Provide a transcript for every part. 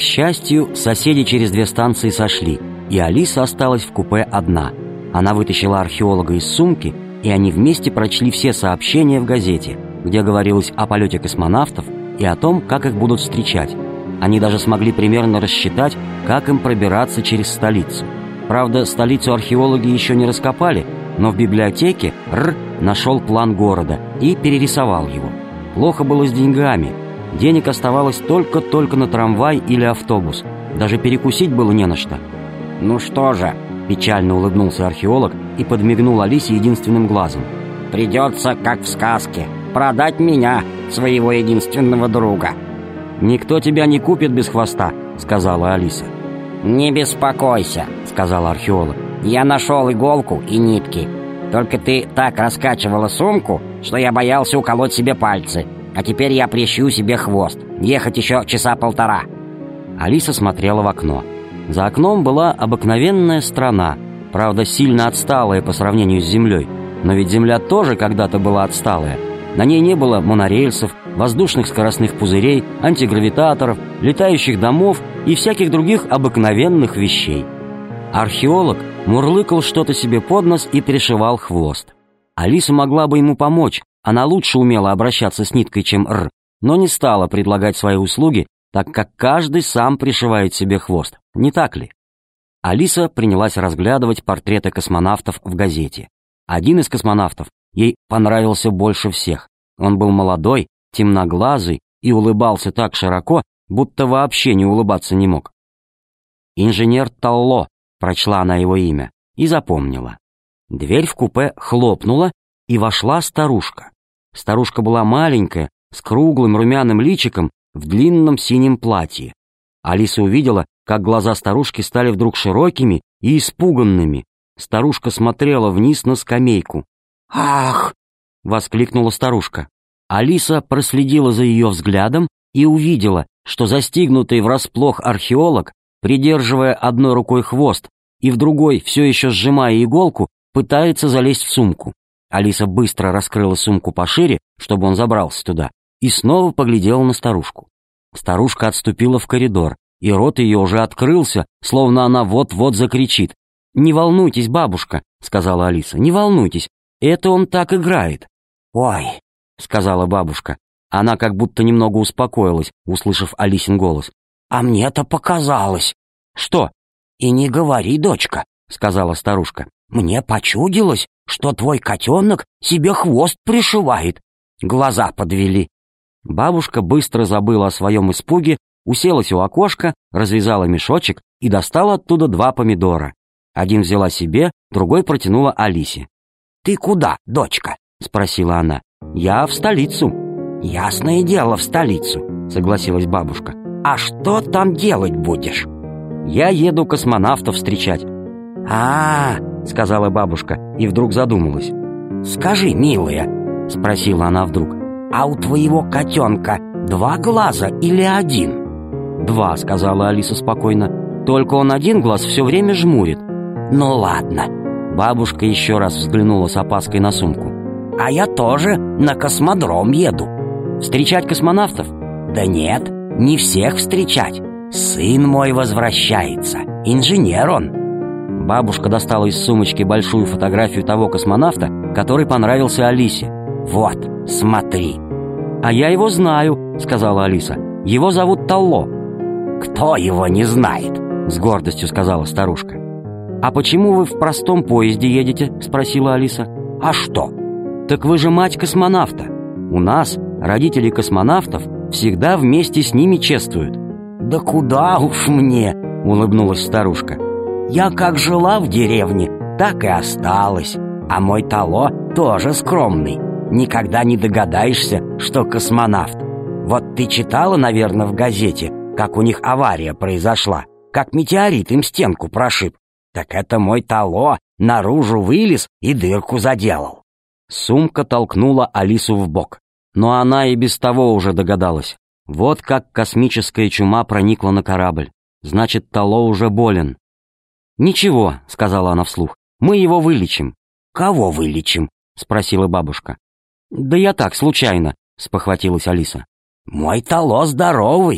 К счастью, соседи через 2 станции сошли, и Алиса осталась в купе одна. Она вытащила археолога из сумки, и они вместе прочли все сообщения в газете, где говорилось о полете космонавтов и о том, как их будут встречать. Они даже смогли примерно рассчитать, как им пробираться через столицу. Правда, столицу археологи еще не раскопали, но в библиотеке нашел план города и перерисовал его. Плохо было с деньгами. Денег оставалось только на трамвай или автобус. Даже перекусить было не на что. «Ну что же», — печально улыбнулся археолог и подмигнул Алисе единственным глазом, «придется, как в сказке, продать меня, своего единственного друга». «Никто тебя не купит без хвоста», — сказала Алиса. «Не беспокойся», — сказал археолог. «Я нашел иголку и нитки. Только ты так раскачивала сумку, что я боялся уколоть себе пальцы. А теперь я прищу себе хвост. Ехать еще 1.5 часа». Алиса смотрела в окно. За окном была обыкновенная страна, правда, сильно отсталая по сравнению с Землей. Но ведь Земля тоже когда-то была отсталая. На ней не было монорельсов, воздушных скоростных пузырей, антигравитаторов, летающих домов и всяких других обыкновенных вещей. Археолог мурлыкал что-то себе под нос и пришивал хвост. Алиса могла бы ему помочь, она лучше умела обращаться с ниткой, чем но не стала предлагать свои услуги, так как каждый сам пришивает себе хвост, не так ли? Алиса принялась разглядывать портреты космонавтов в газете. Один из космонавтов ей понравился больше всех. Он был молодой, темноглазый и улыбался так широко, будто вообще не улыбаться не мог. «Инженер Талло», — прочла она его имя и запомнила. Дверь в купе хлопнула, и вошла старушка. Старушка была маленькая, с круглым румяным личиком, в длинном синем платье. Алиса увидела, как глаза старушки стали вдруг широкими и испуганными. Старушка смотрела вниз на скамейку. «Ах!» — воскликнула старушка. Алиса проследила за ее взглядом и увидела, что застигнутый врасплох археолог, придерживая одной рукой хвост и в другой, все еще сжимая иголку, пытается залезть в сумку. Алиса быстро раскрыла сумку пошире, чтобы он забрался туда, и снова поглядела на старушку. Старушка отступила в коридор, и рот ее уже открылся, словно она вот-вот закричит. «Не волнуйтесь, бабушка», — сказала Алиса, — «не волнуйтесь, это он так играет». «Ой», — сказала бабушка. Она как будто немного успокоилась, услышав Алисин голос. «А мне-то показалось». «Что?» «И не говори, дочка», — сказала старушка. «Мне почудилось, что твой котенок себе хвост пришивает. Глаза подвели». Бабушка быстро забыла о своем испуге, уселась у окошка, развязала мешочек и достала оттуда 2 помидора. Один взяла себе, другой протянула Алисе. «Ты куда, дочка?» — спросила она. «Я в столицу». «Ясное дело, в столицу», — согласилась бабушка. «А что там делать будешь?» «Я еду космонавтов встречать». — сказала бабушка и вдруг задумалась. «Скажи, милая», — спросила она вдруг, «а у твоего котенка 2 глаза или 1? «2», — сказала Алиса спокойно, «только он 1 глаз все время жмурит». «Ну ладно». Бабушка еще раз взглянула с опаской на сумку. «А я тоже на космодром еду». «Встречать космонавтов?» «Да нет, не всех встречать. Сын мой возвращается, инженер он». Бабушка достала из сумочки большую фотографию того космонавта, который понравился Алисе. «Вот, смотри». «А я его знаю», — сказала Алиса. «Его зовут Талло». «Кто его не знает?» — с гордостью сказала старушка. «А почему вы в простом поезде едете?» — спросила Алиса. «А что?» «Так вы же мать космонавта. У нас родители космонавтов всегда вместе с ними чествуют». «Да куда уж мне?» — улыбнулась старушка. «Я как жила в деревне, так и осталась. А мой Талло тоже скромный. Никогда не догадаешься, что космонавт. Вот ты читала, наверное, в газете, как у них авария произошла, как метеорит им стенку прошиб. Так это мой Талло наружу вылез и дырку заделал». Сумка толкнула Алису в бок, но она и без того уже догадалась. Вот как космическая чума проникла на корабль. Значит, Талло уже болен. «Ничего», — сказала она вслух, — «мы его вылечим». «Кого вылечим?» — спросила бабушка. «Да я так, случайно», — спохватилась Алиса. «Мой Талло здоровый.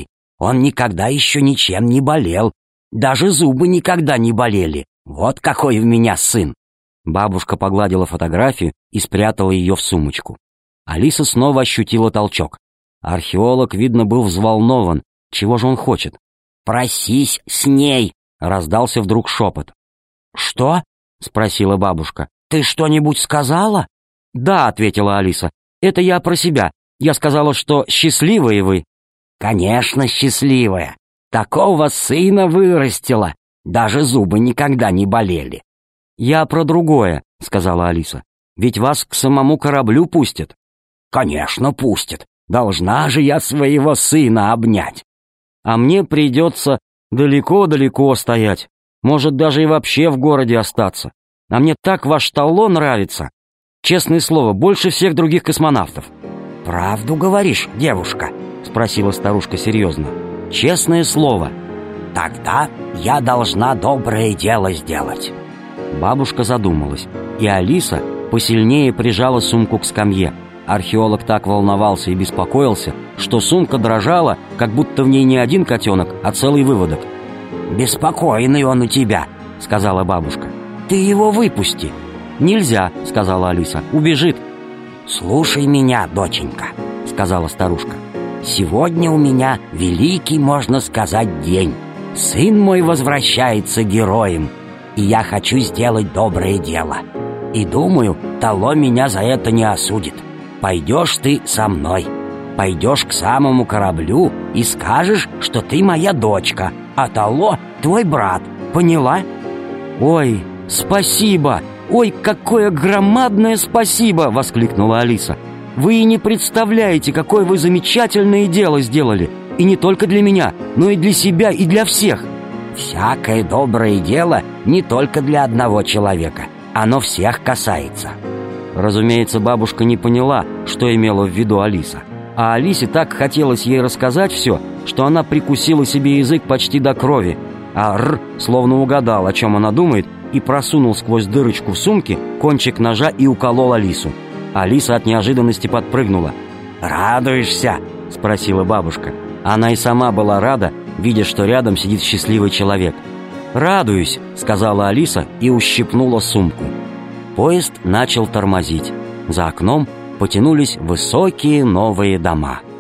Он никогда еще ничем не болел. Даже зубы никогда не болели. Вот какой у меня сын!» Бабушка погладила фотографию и спрятала ее в сумочку. Алиса снова ощутила толчок. Археолог, видно, был взволнован. Чего же он хочет? «Просись с ней!» — раздался вдруг шепот. «Что?» — спросила бабушка. «Ты что-нибудь сказала?» «Да», — ответила Алиса. «Это я про себя. Я сказала, что счастливые вы». «Конечно, счастливая. Такого сына вырастила. Даже зубы никогда не болели». «Я про другое», — сказала Алиса. «Ведь вас к самому кораблю пустят». «Конечно, пустят. Должна же я своего сына обнять». «А мне придется далеко-далеко стоять. Может, даже и вообще в городе остаться. А мне так ваш Талло нравится. Честное слово, больше всех других космонавтов». «Правду говоришь, девушка?» — спросила старушка серьезно. «Честное слово». «Тогда я должна доброе дело сделать». Бабушка задумалась, и Алиса посильнее прижала сумку к скамье. Археолог так волновался и беспокоился, что сумка дрожала, как будто в ней не один котенок, а целый выводок. «Беспокойный он у тебя», — сказала бабушка. «Ты его выпусти». «Нельзя», — сказала Алиса, — «убежит». «Слушай меня, доченька», — сказала старушка. «Сегодня у меня великий, можно сказать, день. Сын мой возвращается героем, и я хочу сделать доброе дело. И думаю, Талло меня за это не осудит. Пойдешь ты со мной. Пойдешь к самому кораблю и скажешь, что ты моя дочка, а Талло твой брат. Поняла?» «Ой, спасибо! Ой, какое громадное спасибо!» — воскликнула Алиса. «Вы и не представляете, какое вы замечательное дело сделали. И не только для меня, но и для себя, и для всех». «Всякое доброе дело не только для одного человека. Оно всех касается». Разумеется, бабушка не поняла, что имела в виду Алиса. А Алисе так хотелось ей рассказать все, что она прикусила себе язык почти до крови. А Р словно угадал, о чем она думает, и просунул сквозь дырочку в сумке кончик ножа и уколол Алису. Алиса от неожиданности подпрыгнула. «Радуешься?» — спросила бабушка. Она и сама была рада, видя, что рядом сидит счастливый человек. «Радуюсь», — сказала Алиса и ущипнула сумку. Поезд начал тормозить. За окном потянулись высокие новые дома.